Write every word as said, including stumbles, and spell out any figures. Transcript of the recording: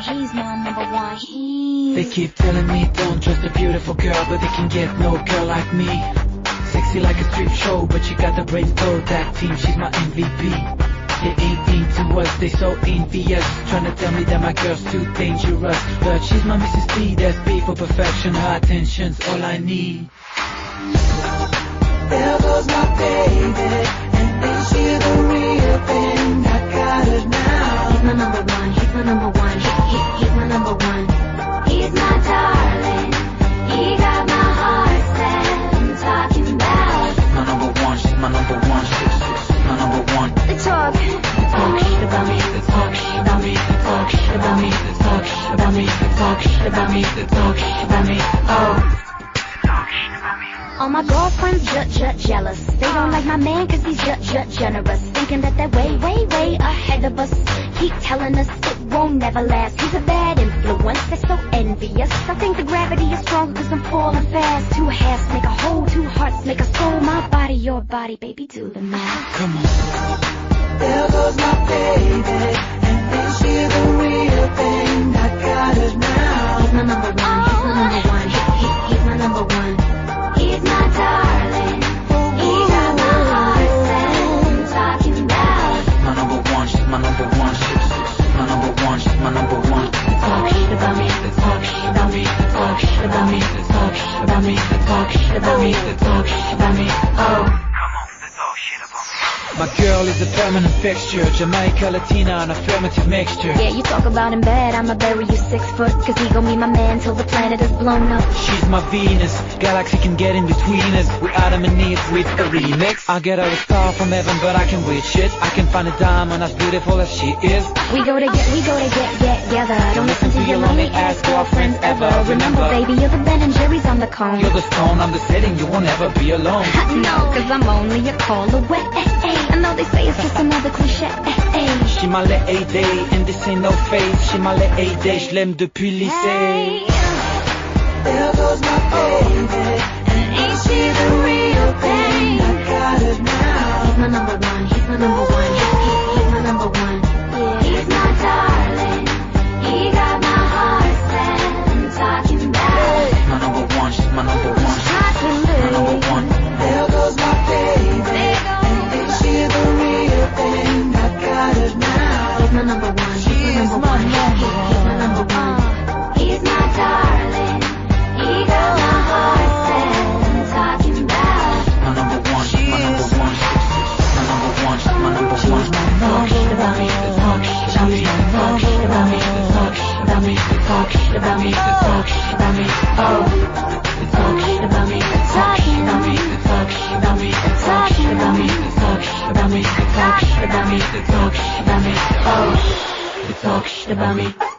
he's my number one. He's... They keep telling me don't trust a beautiful girl, but they can get no girl like me. Sexy like a strip show, but she got the brains for that team. She's my M V P. They ain't into us, they so envious, trying to tell me that my girl's too dangerous. But she's my Missus P, that's B for perfection. Her attention's all I need. There goes my baby, and ain't she the real thing? I got it now. He's my number one, he's my number one, he, he, he's my number one. He's my darling, he got my heart set. I'm talking about. She's my number one, she's my number one, she's, she's my number one. They talk, they talk shit about me, they talk shit about me, they talk shit about me, they talk shit about me, they talk shit about me, they talk shit about me. Oh. All my girlfriends jet jet jealous. They don't like my man cause he's jet jet generous. Thinking that they're way, way, way ahead of us. Keep telling us it won't never last. He's a bad influence, they're so envious. I think the gravity is strong cause I'm falling fast. Two halves make a whole, two hearts make a soul. My body, your body, baby, do the math. Come on. There goes my baby, and ain't she the real thing? I got it now. He's my number one, he's my number one, he, he, he's my number one. He's my darling, he got my heart set. I'm talking about. She's my number one, she's my number one, she's, she's my number one, she's my number one. They talk shit about me, they talk shit about me, they talk shit about me, they talk shit about me, they talk shit about me, they talk shit about me. Oh. My girl is a permanent fixture, Jamaica, Latina, an affirmative mixture. Yeah, you talk about him bad, I'ma bury you six foot. Cause he gon' be my man till the planet is blown up. She's my Venus, galaxy can get in between us. We Adam and Eve with a remix. I'll get her a star from heaven, but I can wish it. I can find a diamond as beautiful as she is. We go to get, we go to get, get together. Don't listen to your lonely ass girlfriends ever. Remember, baby, you're the Ben and Jerry's on the cone. You're the stone, I'm the setting, you won't ever be alone. No, cause I'm only a call away. I know they say it's just another cliche. She m'a lady, and this ain't no face. She m'a lady, je l'aime depuis le lycée. There goes my baby, and ain't she the real thing? I got it now. He's my number one, he's my number one, he, he, he's my number one. Yeah. He's my darling, he got my heart set. I'm talking about. She's my number one, she's my number one, she's my number one. There goes my baby, and ain't she the real thing? I got it now. He's my number one, he's my number one, he, he's my number one. He's my darling, he got my heart set. I'm talking about. My number one, she's my number one, she's my number one, she's my number one. Talk shit about me, talk shit about me, talk shit about me, talk shit about me, talk shit about me, talk shit about me. Oh, talk shit about me, talk shit about me, talk shit about me, talk shit about me, talk shit about me, talk shit about me, talk shit about me. Oh, talk shit about me.